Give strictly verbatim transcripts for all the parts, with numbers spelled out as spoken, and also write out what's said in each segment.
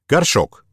Горшок.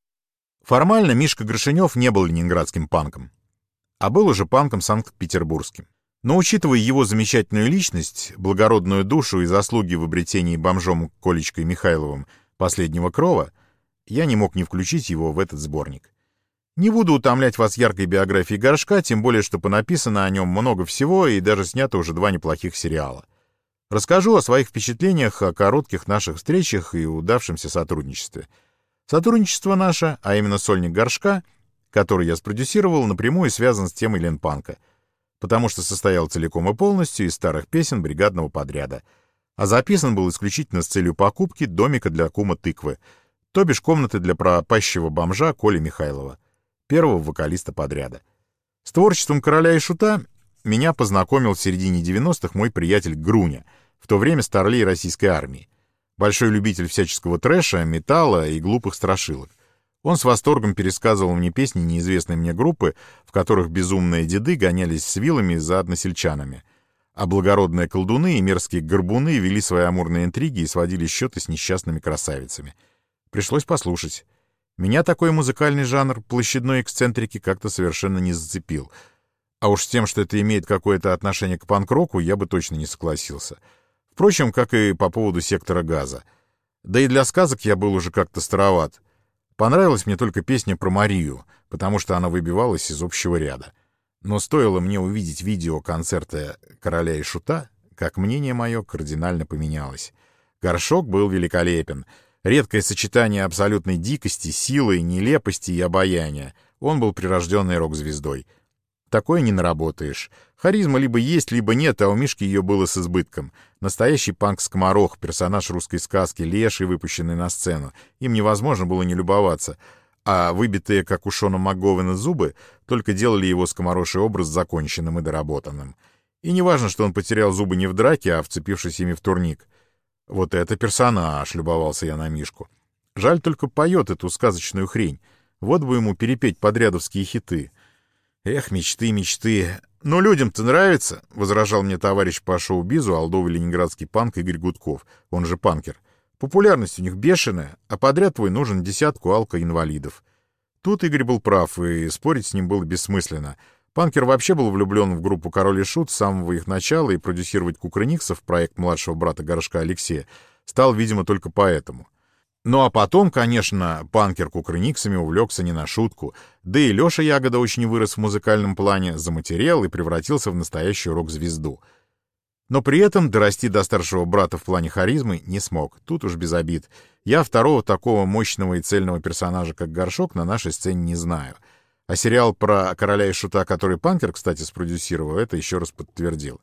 Формально Мишка Грошенев не был ленинградским панком, а был уже панком санкт-петербургским. Но учитывая его замечательную личность, благородную душу и заслуги в обретении бомжом Колечкой Михайловым последнего крова, я не мог не включить его в этот сборник. Не буду утомлять вас яркой биографией Горшка, тем более, что понаписано о нем много всего и даже снято уже два неплохих сериала. Расскажу о своих впечатлениях, о коротких наших встречах и удавшемся сотрудничестве. Сотрудничество наше, а именно сольник Горшка, который я спродюсировал, напрямую связан с темой Ленпанка, потому что состоял целиком и полностью из старых песен бригадного подряда, а записан был исключительно с целью покупки домика для кума Тыквы, то бишь комнаты для пропащего бомжа Коли Михайлова, первого вокалиста подряда. С творчеством «Короля и Шута» меня познакомил в середине девяностых мой приятель Груня, в то время старлей российской армии. Большой любитель всяческого трэша, металла и глупых страшилок. Он с восторгом пересказывал мне песни неизвестной мне группы, в которых безумные деды гонялись с вилами за односельчанами, а благородные колдуны и мерзкие горбуны вели свои амурные интриги и сводили счеты с несчастными красавицами. Пришлось послушать. Меня такой музыкальный жанр площадной эксцентрики как-то совершенно не зацепил. А уж с тем, что это имеет какое-то отношение к панк-року, я бы точно не согласился. Впрочем, как и по поводу «Сектора газа». Да и для сказок я был уже как-то староват. Понравилась мне только песня про Марию, потому что она выбивалась из общего ряда. Но стоило мне увидеть видео концерта «Короля и Шута», как мнение мое кардинально поменялось. Горшок был великолепен. Редкое сочетание абсолютной дикости, силы, нелепости и обаяния. Он был прирожденной рок-звездой. Такое не наработаешь. Харизма либо есть, либо нет, а у Мишки ее было с избытком. Настоящий панк-скоморох, персонаж русской сказки, леший, выпущенный на сцену. Им невозможно было не любоваться. А выбитые, как у Шона МакГовена, зубы только делали его скомороший образ законченным и доработанным. И не важно, что он потерял зубы не в драке, а вцепившись ими в турник. Вот это персонаж, любовался я на Мишку. Жаль, только поет эту сказочную хрень. Вот бы ему перепеть подрядовские хиты. Эх, мечты, мечты. Но людям-то нравится, — возражал мне товарищ по шоу-бизу, олдовый ленинградский панк Игорь Гудков, он же панкер. Популярность у них бешеная, а подряд твой нужен десятку алко-инвалидов. Тут Игорь был прав, и спорить с ним было бессмысленно. Панкер вообще был влюблен в группу «Король и Шут» с самого их начала, и продюсировать Кукрыниксов, проект младшего брата Горшка Алексея, стал, видимо, только поэтому. Ну а потом, конечно, панкер Кукрыниксами увлекся не на шутку, да и Леша Ягода очень вырос в музыкальном плане, заматерел и превратился в настоящую рок-звезду. Но при этом дорасти до старшего брата в плане харизмы не смог, тут уж без обид. Я второго такого мощного и цельного персонажа, как Горшок, на нашей сцене не знаю. А сериал про «Короля и Шута», который панкер, кстати, спродюсировал, это еще раз подтвердил.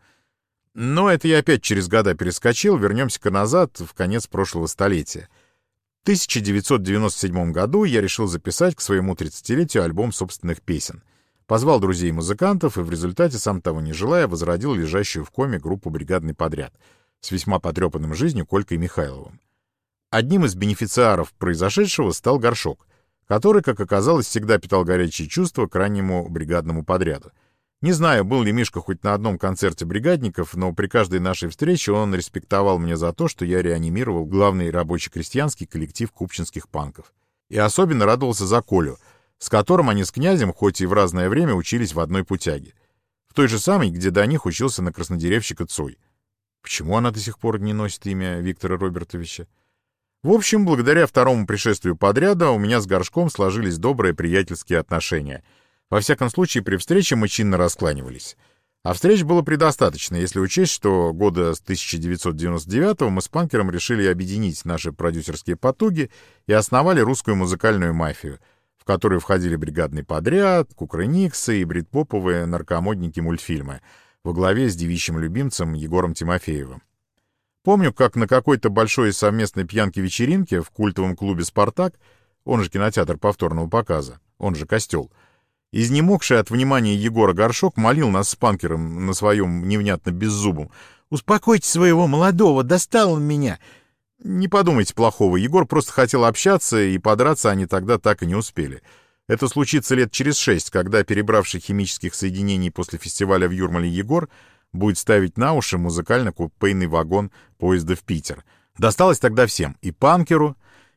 Но это я опять через года перескочил, вернемся-ка назад, в конец прошлого столетия. В тысяча девятьсот девяносто седьмом году я решил записать к своему тридцатилетию альбом собственных песен. Позвал друзей-музыкантов и в результате, сам того не желая, возродил лежащую в коме группу «Бригадный подряд» с весьма потрепанным жизнью Колькой Михайловым. Одним из бенефициаров произошедшего стал Горшок, который, как оказалось, всегда питал горячие чувства к раннему бригадному подряду. Не знаю, был ли Мишка хоть на одном концерте бригадников, но при каждой нашей встрече он респектовал мне за то, что я реанимировал главный рабоче-крестьянский коллектив купчинских панков. И особенно радовался за Колю, с которым они с князем, хоть и в разное время, учились в одной путяге. В той же самой, где до них учился на краснодеревщика Цой. Почему она до сих пор не носит имя Виктора Робертовича? В общем, благодаря второму пришествию подряда у меня с Горшком сложились добрые приятельские отношения. Во всяком случае, при встрече мы чинно раскланивались. А встреч было предостаточно, если учесть, что года с тысяча девятьсот девяносто девятого мы с панкером решили объединить наши продюсерские потуги и основали русскую музыкальную мафию, в которую входили бригадный подряд, Кукрыниксы и бритпоповые наркомодники мультфильмы во главе с девичьим любимцем Егором Тимофеевым. Помню, как на какой-то большой совместной пьянке-вечеринке в культовом клубе «Спартак», он же кинотеатр повторного показа, он же «Костел», изнемогший от внимания Егора Горшок молил нас с панкером на своем невнятно беззубом: «Успокойте своего молодого, достал он меня!» Не подумайте плохого, Егор просто хотел общаться, и подраться они тогда так и не успели. Это случится лет через шесть, когда перебравший химических соединений после фестиваля в Юрмале Егор будет ставить на уши музыкально-купейный вагон поезда в Питер. Досталось тогда всем — и панкеру,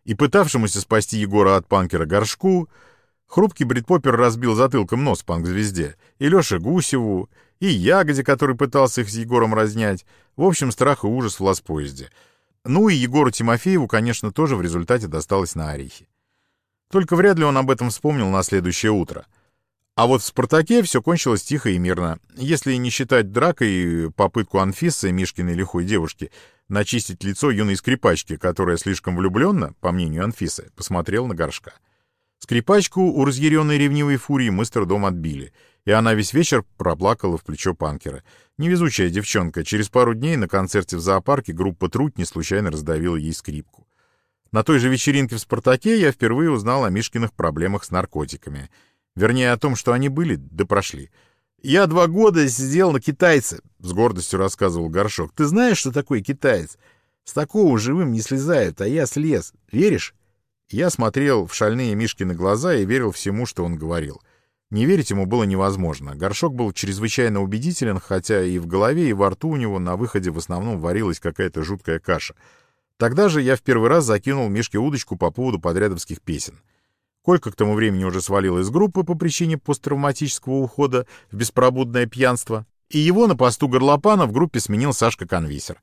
и пытавшемуся спасти Егора от панкера Горшку, хрупкий бритпопер разбил затылком нос панк-звезде, и Лёше Гусеву, и Ягоде, который пытался их с Егором разнять. В общем, страх и ужас в лазпоезде. Ну и Егору Тимофееву, конечно, тоже в результате досталось на орехи. Только вряд ли он об этом вспомнил на следующее утро. А вот в «Спартаке» все кончилось тихо и мирно, если не считать дракой и попытку Анфисы, Мишкиной лихой девушки, начистить лицо юной скрипачки, которая слишком влюбленно, по мнению Анфисы, посмотрела на Горшка. Скрипачку у разъяренной ревнивой фурии мы с трудом отбили, и она весь вечер проплакала в плечо панкера. Невезучая девчонка, через пару дней на концерте в зоопарке группа «Трутни» случайно раздавила ей скрипку. На той же вечеринке в «Спартаке» я впервые узнал о Мишкиных проблемах с наркотиками. Вернее, о том, что они были, да прошли. «Я два года сидел на китайце», — с гордостью рассказывал Горшок. «Ты знаешь, что такое китаец? С такого живым не слезают, а я слез. Веришь?» Я смотрел в шальные Мишкины глаза и верил всему, что он говорил. Не верить ему было невозможно. Горшок был чрезвычайно убедителен, хотя и в голове, и во рту у него на выходе в основном варилась какая-то жуткая каша. Тогда же я в первый раз закинул Мишке удочку по поводу подрядовских песен. Колька к тому времени уже свалил из группы по причине посттравматического ухода в беспробудное пьянство, и его на посту горлопана в группе сменил Сашка Конвисер.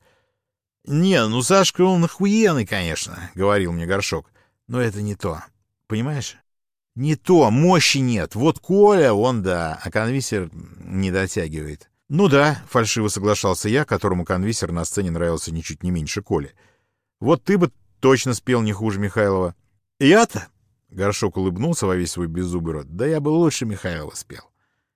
«Не, ну Сашка он охуенный, конечно», — говорил мне Горшок. «Но это не то. Понимаешь? Не то, мощи нет. Вот Коля, он да, а Конвисер не дотягивает». «Ну да», — фальшиво соглашался я, которому Конвисер на сцене нравился ничуть не меньше Коли. «Вот ты бы точно спел не хуже Михайлова». «Я-то?» — Горшок улыбнулся во весь свой беззубый рот. «Да я бы лучше Михайлова спел».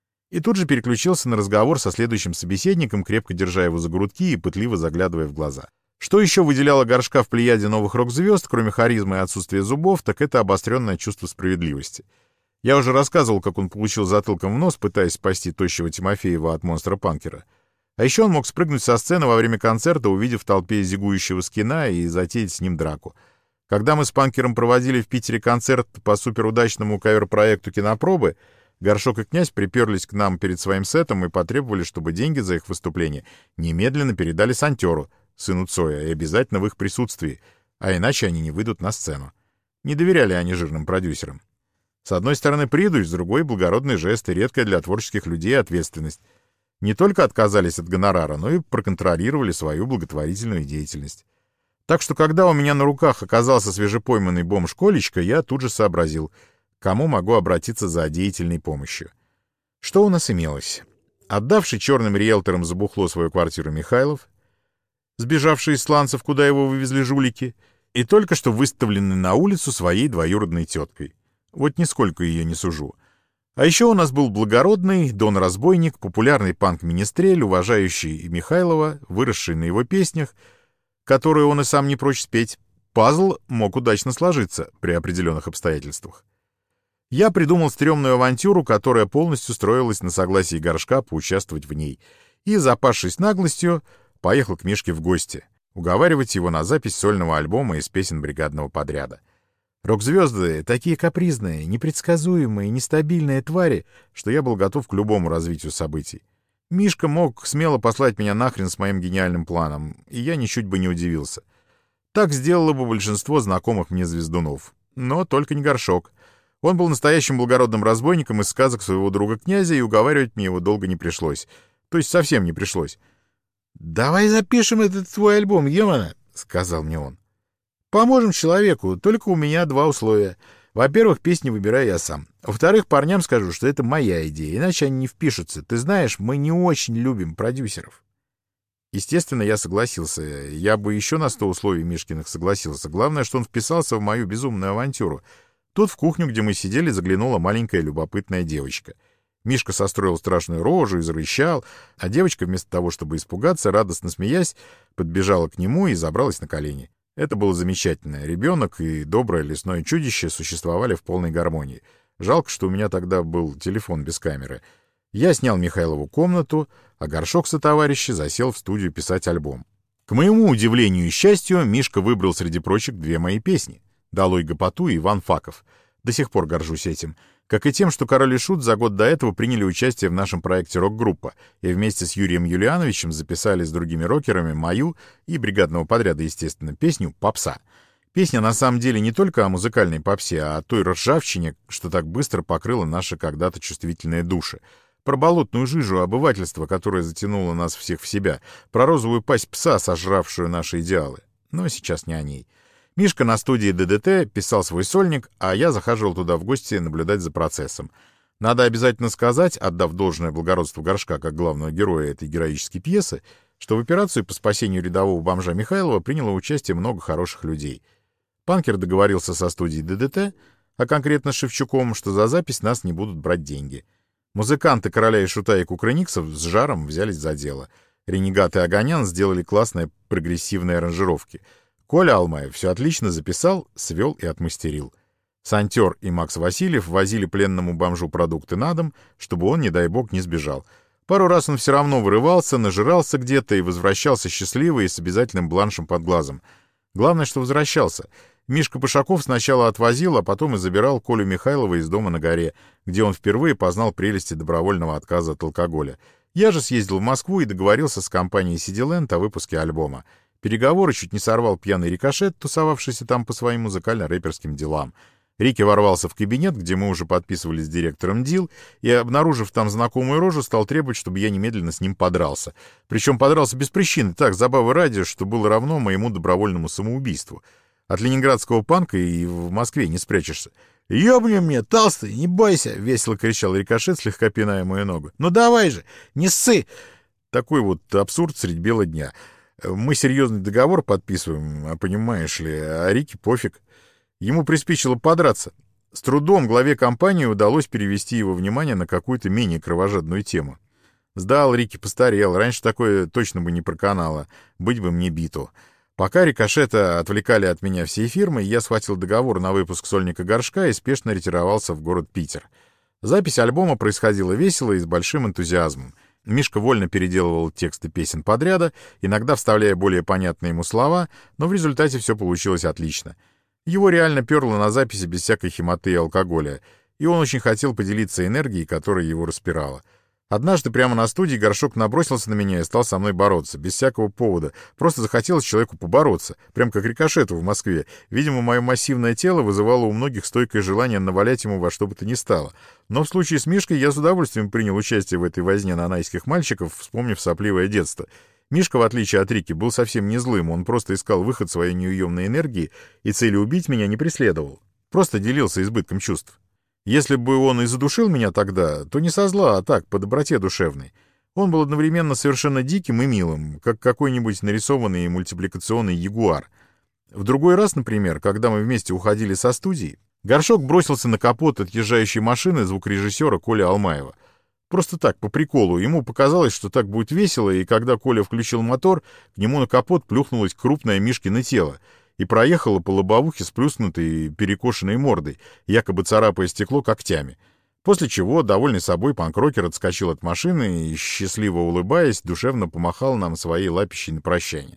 И тут же переключился на разговор со следующим собеседником, крепко держа его за грудки и пытливо заглядывая в глаза. Что еще выделяло Горшка в плеяде новых рок-звезд, кроме харизмы и отсутствия зубов, так это обостренное чувство справедливости. Я уже рассказывал, как он получил затылком в нос, пытаясь спасти тощего Тимофеева от монстра-панкера. А еще он мог спрыгнуть со сцены во время концерта, увидев в толпе зигующего скина, и затеять с ним драку. Когда мы с панкером проводили в Питере концерт по суперудачному кавер-проекту «Кинопробы», Горшок и Князь приперлись к нам перед своим сетом и потребовали, чтобы деньги за их выступление немедленно передали Сантеру, сыну Цоя, и обязательно в их присутствии, а иначе они не выйдут на сцену. Не доверяли они жирным продюсерам. С одной стороны придурь, с другой — благородный жест и редкая для творческих людей ответственность. Не только отказались от гонорара, но и проконтролировали свою благотворительную деятельность. Так что, когда у меня на руках оказался свежепойманный бомж Колечка, я тут же сообразил, к кому могу обратиться за деятельной помощью. Что у нас имелось? Отдавший черным риэлторам за бухло свою квартиру Михайлов, сбежавший из сланцев, куда его вывезли жулики, и только что выставленный на улицу своей двоюродной теткой. Вот нисколько ее не сужу. А еще у нас был благородный дон-разбойник, популярный панк-министрель, уважающий Михайлова, выросший на его песнях, которые он и сам не прочь спеть. Пазл мог удачно сложиться при определенных обстоятельствах. Я придумал стрёмную авантюру, которая полностью строилась на согласии Горшка поучаствовать в ней, и, запасшись наглостью, поехал к Мишке в гости, уговаривать его на запись сольного альбома из песен бригадного подряда. Рок-звезды — такие капризные, непредсказуемые, нестабильные твари, что я был готов к любому развитию событий. Мишка мог смело послать меня нахрен с моим гениальным планом, и я ничуть бы не удивился. Так сделало бы большинство знакомых мне звездунов. Но только не Горшок. Он был настоящим благородным разбойником из сказок своего друга Князя, и уговаривать мне его долго не пришлось. То есть совсем не пришлось. «Давай запишем этот твой альбом, Емана», — сказал мне он. «Поможем человеку, только у меня два условия. Во-первых, песни выбираю я сам. Во-вторых, парням скажу, что это моя идея, иначе они не впишутся. Ты знаешь, мы не очень любим продюсеров». Естественно, я согласился. Я бы еще на сто условий Мишкиных согласился. Главное, что он вписался в мою безумную авантюру. Тут в кухню, где мы сидели, заглянула маленькая любопытная девочка. Мишка состроил страшную рожу и зарычал, а девочка, вместо того, чтобы испугаться, радостно смеясь, подбежала к нему и забралась на колени. Это было замечательно. Ребенок и доброе лесное чудище существовали в полной гармонии. Жалко, что у меня тогда был телефон без камеры. Я снял Михайлову комнату, а Горшок сотоварищи засел в студию писать альбом. К моему удивлению и счастью, Мишка выбрал среди прочих две мои песни «Долой гопоту» и «Иван Факов». До сих пор горжусь этим. Как и тем, что Король и Шут за год до этого приняли участие в нашем проекте «Рок-группа» и вместе с Юрием Юлиановичем записали с другими рокерами мою и бригадного подряда, естественно, песню «Попса». Песня на самом деле не только о музыкальной попсе, а о той ржавчине, что так быстро покрыла наши когда-то чувствительные души. Про болотную жижу обывательства, которое затянуло нас всех в себя. Про розовую пасть пса, сожравшую наши идеалы. Но сейчас не о ней. Мишка на студии ДДТ писал свой сольник, а я захаживал туда в гости наблюдать за процессом. Надо обязательно сказать, отдав должное благородству Горшка как главного героя этой героической пьесы, что в операцию по спасению рядового бомжа Михайлова приняло участие много хороших людей. Панкер договорился со студией ДДТ, а конкретно с Шевчуком, что за запись нас не будут брать деньги. Музыканты Короля и Шута и Кукрыниксов с жаром взялись за дело. Ренегат и Огонян сделали классные прогрессивные аранжировки. Коля Алмаев все отлично записал, свел и отмастерил. Сантер и Макс Васильев возили пленному бомжу продукты на дом, чтобы он, не дай бог, не сбежал. Пару раз он все равно вырывался, нажирался где-то и возвращался счастливый и с обязательным бланшем под глазом. Главное, что возвращался. Мишка Пышаков сначала отвозил, а потом и забирал Колю Михайлова из дома на горе, где он впервые познал прелести добровольного отказа от алкоголя. Я же съездил в Москву и договорился с компанией «Сидиленд» о выпуске альбома. Переговоры чуть не сорвал пьяный Рикошет, тусовавшийся там по своим музыкально-рэперским делам. Рики ворвался в кабинет, где мы уже подписывались с директором дил, и, обнаружив там знакомую рожу, стал требовать, чтобы я немедленно с ним подрался. Причем подрался без причины, так, забавы ради, что было равно моему добровольному самоубийству. От ленинградского панка и в Москве не спрячешься. «Ёбни мне, толстый, не бойся!» — весело кричал Рикошет, слегка пиная мою ногу. «Ну давай же, не ссы!» Такой вот абсурд средь бела дня. Мы серьезный договор подписываем, а понимаешь ли, а Рике пофиг. Ему приспичило подраться. С трудом главе компании удалось перевести его внимание на какую-то менее кровожадную тему. Сдал, Рики постарел, раньше такое точно бы не проканало, быть бы мне биту. Пока Рикошета отвлекали от меня всей фирмы, я схватил договор на выпуск сольника Горшка и спешно ретировался в город Питер. Запись альбома происходила весело и с большим энтузиазмом. Мишка вольно переделывал тексты песен подряда, иногда вставляя более понятные ему слова, но в результате все получилось отлично. Его реально перло на записи без всякой химоты и алкоголя, и он очень хотел поделиться энергией, которая его распирала. Однажды прямо на студии Горшок набросился на меня и стал со мной бороться, без всякого повода. Просто захотелось человеку побороться, прям как Рикошету в Москве. Видимо, мое массивное тело вызывало у многих стойкое желание навалять ему во что бы то ни стало. Но в случае с Мишкой я с удовольствием принял участие в этой возне нанайских мальчиков, вспомнив сопливое детство. Мишка, в отличие от Рики, был совсем не злым, он просто искал выход своей неуемной энергии и цели убить меня не преследовал. Просто делился избытком чувств. Если бы он и задушил меня тогда, то не со зла, а так, по доброте душевной. Он был одновременно совершенно диким и милым, как какой-нибудь нарисованный мультипликационный ягуар. В другой раз, например, когда мы вместе уходили со студии, Горшок бросился на капот отъезжающей машины звукорежиссера Коли Алмаева. Просто так, по приколу. Ему показалось, что так будет весело, и когда Коля включил мотор, к нему на капот плюхнулось крупное Мишкино тело и проехало по лобовухе сплюснутой перекошенной мордой, якобы царапая стекло когтями. После чего, довольный собой, панк-рокер отскочил от машины и, счастливо улыбаясь, душевно помахал нам своей лапищей на прощание.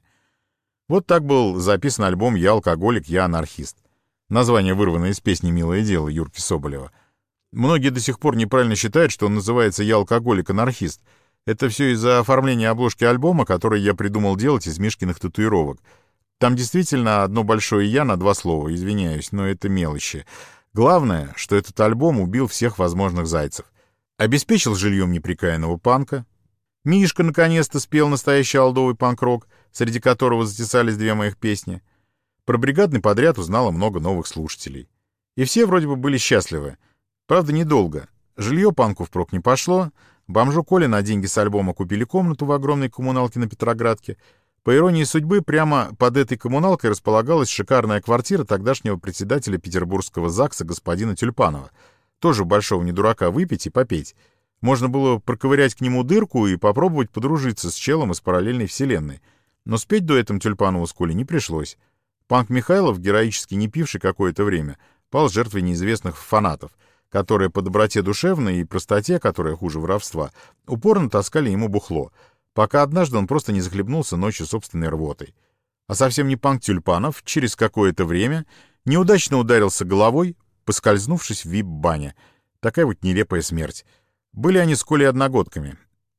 Вот так был записан альбом «Я алкоголик, я анархист». Название вырвано из песни «Милое дело» Юрки Соболева. Многие до сих пор неправильно считают, что он называется «Я алкоголик-анархист». Это все из-за оформления обложки альбома, который я придумал делать из Мишкиных татуировок. Там действительно одно большое «Я» на два слова, извиняюсь, но это мелочи. Главное, что этот альбом убил всех возможных зайцев. Обеспечил жильем неприкаянного панка. Мишка наконец-то спел настоящий олдовый панк-рок, среди которого затесались две моих песни. Про бригадный подряд узнало много новых слушателей. И все вроде бы были счастливы. Правда, недолго. Жилье панку впрок не пошло. Бомжу Коле на деньги с альбома купили комнату в огромной коммуналке на Петроградке. По иронии судьбы, прямо под этой коммуналкой располагалась шикарная квартира тогдашнего председателя петербургского ЗАГСа господина Тюльпанова. Тоже большого не дурака выпить и попеть. Можно было проковырять к нему дырку и попробовать подружиться с челом из параллельной вселенной. Но спеть дуэтом Тюльпанову с Колей не пришлось. Панк Михайлов, героически не пивший какое-то время, пал жертвой неизвестных фанатов, которые по доброте душевной и простоте, которая хуже воровства, упорно таскали ему бухло, пока однажды он просто не захлебнулся ночью собственной рвотой. А совсем не панк Тюльпанов через какое-то время неудачно ударился головой, поскользнувшись в вип-бане. Такая вот нелепая смерть. Были они с Колей одногодками.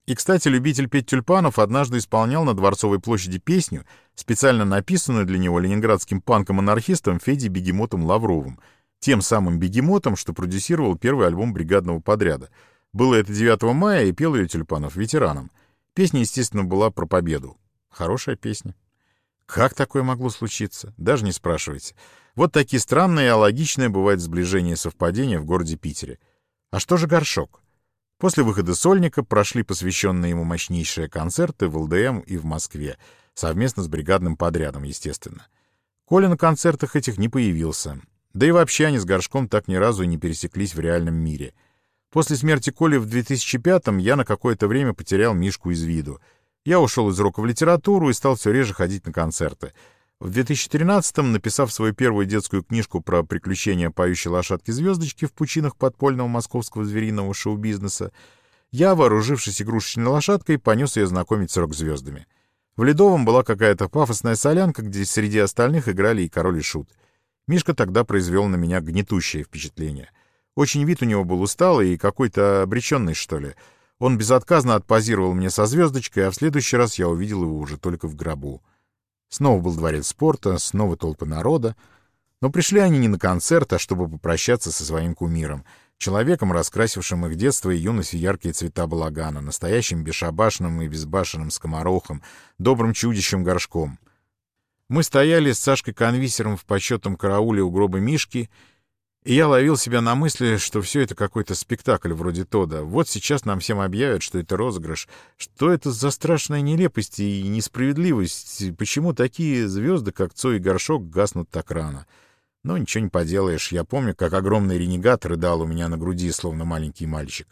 И, кстати, любитель петь тюльпанов однажды исполнял на Дворцовой площади песню, специально написанную для него ленинградским панком-анархистом Федей Бегемотом Лавровым, тем самым Бегемотом, что продюсировал первый альбом бригадного подряда. Было это девятого мая, и пел ее Тюльпанов ветеранам. Песня, естественно, была про победу. Хорошая песня. Как такое могло случиться? Даже не спрашивайте. Вот такие странные и алогичные бывают сближения и совпадения в городе Питере. А что же Горшок? После выхода сольника прошли посвященные ему мощнейшие концерты в эл дэ эм и в Москве, совместно с бригадным подрядом, естественно. Коля на концертах этих не появился. Да и вообще они с Горшком так ни разу и не пересеклись в реальном мире. После смерти Коли в две тысячи пятом я на какое-то время потерял Мишку из виду. Я ушел из рока в литературу и стал все реже ходить на концерты. В две тысячи тринадцатом, написав свою первую детскую книжку про приключения поющей лошадки-звездочки в пучинах подпольного московского звериного шоу-бизнеса, я, вооружившись игрушечной лошадкой, понес ее знакомить с рок-звездами. В Ледовом была какая-то пафосная солянка, где среди остальных играли и Король и Шут. Мишка тогда произвел на меня гнетущее впечатление. Очень вид у него был усталый и какой-то обреченный, что ли. Он безотказно отпозировал мне со звездочкой, а в следующий раз я увидел его уже только в гробу. Снова был дворец спорта, снова толпы народа. Но пришли они не на концерт, а чтобы попрощаться со своим кумиром, человеком, раскрасившим их детство и юность в яркие цвета балагана, настоящим бесшабашным и безбашенным скоморохом, добрым чудищем Горшком. Мы стояли с Сашкой-конвисером в почетном карауле у гроба Мишки, и я ловил себя на мысли, что все это какой-то спектакль вроде Тода. Вот сейчас нам всем объявят, что это розыгрыш. Что это за страшная нелепость и несправедливость? Почему такие звезды, как Цой и Горшок, гаснут так рано? Но ничего не поделаешь. Я помню, как огромный ренегат рыдал у меня на груди, словно маленький мальчик.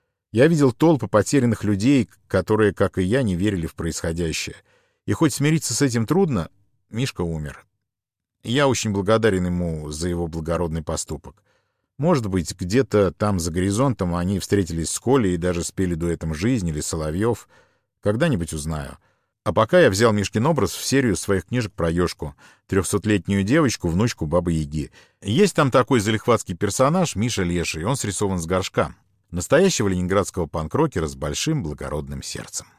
Я видел толпы потерянных людей, которые, как и я, не верили в происходящее. И хоть смириться с этим трудно, Мишка умер. Я очень благодарен ему за его благородный поступок. Может быть, где-то там за горизонтом они встретились с Колей и даже спели дуэтом «Жизнь» или «Соловьев». Когда-нибудь узнаю. А пока я взял Мишкин образ в серию своих книжек про Ёшку, трехсотлетнюю девочку, внучку Бабы-Яги. Есть там такой залихватский персонаж Миша Леший, он срисован с Горшка, настоящего ленинградского панк-рокера с большим благородным сердцем.